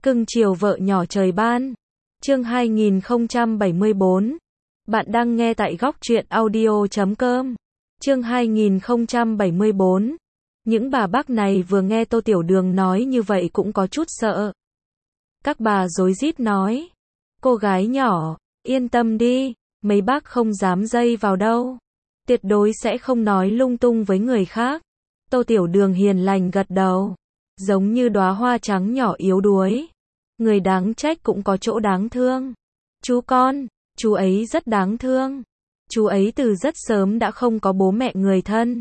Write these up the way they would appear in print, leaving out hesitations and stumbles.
Cưng chiều vợ nhỏ trời ban. Chương 2074. Bạn đang nghe tại góc truyện audio.com. Chương 2074. Những bà bác này vừa nghe Tô Tiểu Đường nói như vậy cũng có chút sợ. Các bà rối rít nói. Cô gái nhỏ, yên tâm đi, mấy bác không dám dây vào đâu. Tuyệt đối sẽ không nói lung tung với người khác. Tô Tiểu Đường hiền lành gật đầu. Giống như đóa hoa trắng nhỏ yếu đuối. Người đáng trách cũng có chỗ đáng thương. Chú con, chú ấy rất đáng thương. Chú ấy từ rất sớm đã không có bố mẹ người thân.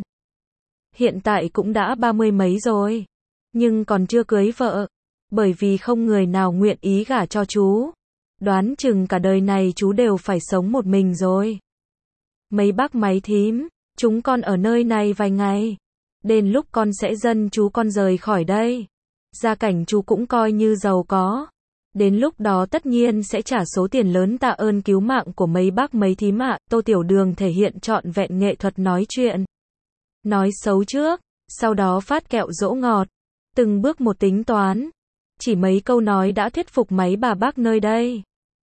Hiện tại cũng đã 30 mấy rồi. Nhưng còn chưa cưới vợ. Bởi vì không người nào nguyện ý gả cho chú. Đoán chừng cả đời này chú đều phải sống một mình rồi. Mấy bác mấy thím, chúng con ở nơi này vài ngày. Đến lúc con sẽ dâng chú con rời khỏi đây. Gia cảnh chú cũng coi như giàu có. Đến lúc đó tất nhiên sẽ trả số tiền lớn tạ ơn cứu mạng của mấy bác mấy thím ạ. Tô Tiểu Đường thể hiện trọn vẹn nghệ thuật nói chuyện. Nói xấu trước, sau đó phát kẹo dỗ ngọt. Từng bước một tính toán. Chỉ mấy câu nói đã thuyết phục mấy bà bác nơi đây.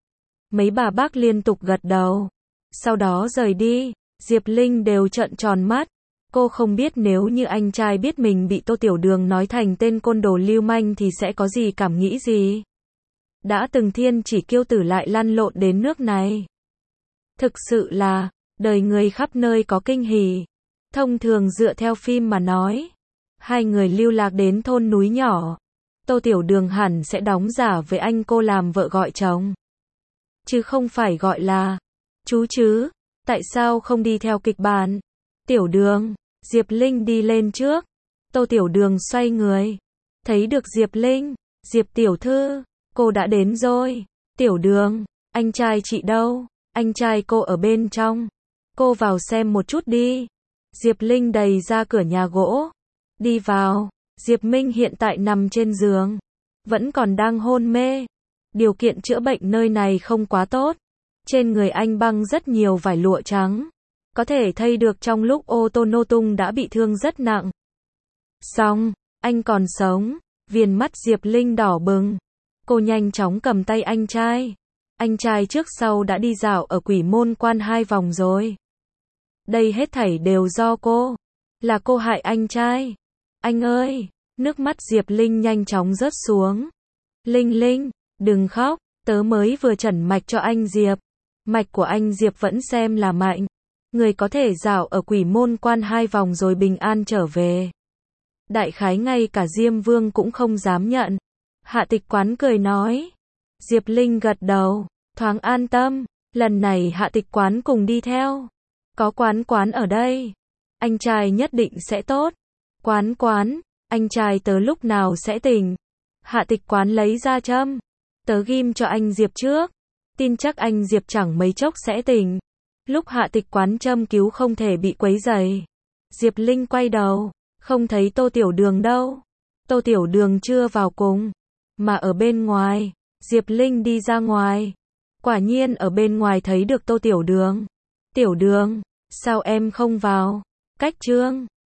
Mấy bà bác liên tục gật đầu. Sau đó rời đi, Diệp Linh đều trợn tròn mắt. Cô không biết nếu như anh trai biết mình bị Tô Tiểu Đường nói thành tên côn đồ lưu manh thì sẽ có gì cảm nghĩ gì. Đã từng thiên chỉ kiêu tử lại lăn lộn đến nước này. Thực sự là, đời người khắp nơi có kinh hỉ. Thông thường dựa theo phim mà nói. Hai người lưu lạc đến thôn núi nhỏ. Tô Tiểu Đường hẳn sẽ đóng giả với anh cô làm vợ gọi chồng. Chứ không phải gọi là chú chứ. Tại sao không đi theo kịch bản? Tiểu Đường, Diệp Linh đi lên trước. Tô Tiểu Đường xoay người. Thấy được Diệp Linh. Diệp tiểu thư, cô đã đến rồi. Tiểu Đường, anh trai chị đâu? Anh trai cô ở bên trong. Cô vào xem một chút đi. Diệp Linh đẩy ra cửa nhà gỗ. Đi vào. Diệp Minh hiện tại nằm trên giường. Vẫn còn đang hôn mê. Điều kiện chữa bệnh nơi này không quá tốt. Trên người anh băng rất nhiều vải lụa trắng. Có thể thấy được trong lúc ô tô nổ tung đã bị thương rất nặng. Xong, anh còn sống. Viền mắt Diệp Linh đỏ bừng. Cô nhanh chóng cầm tay anh trai. Anh trai trước sau đã đi dạo ở Quỷ Môn Quan 2 vòng rồi. Đây hết thảy đều do cô. Là cô hại anh trai. Anh ơi, nước mắt Diệp Linh nhanh chóng rớt xuống. Linh Linh, đừng khóc, tớ mới vừa chẩn mạch cho anh Diệp. Mạch của anh Diệp vẫn xem là mạnh. Người có thể dạo ở Quỷ Môn Quan 2 vòng rồi bình an trở về. Đại khái ngay cả Diêm Vương cũng không dám nhận. Hạ Tịch Quán cười nói. Diệp Linh gật đầu, thoáng an tâm. Lần này Hạ Tịch Quán cùng đi theo. Có Quán ở đây. Anh trai nhất định sẽ tốt. Quán, anh trai tớ lúc nào sẽ tỉnh? Hạ Tịch Quán lấy ra châm. Tớ ghim cho anh Diệp trước. Tin chắc anh Diệp chẳng mấy chốc sẽ tỉnh. Lúc Hạ Tịch Quán châm cứu không thể bị quấy rầy. Diệp Linh quay đầu, không thấy Tô Tiểu Đường đâu. Tô Tiểu Đường chưa vào cùng, mà ở bên ngoài. Diệp Linh đi ra ngoài. Quả nhiên ở bên ngoài thấy được Tô Tiểu Đường. Tiểu Đường, sao em không vào? Cách trương,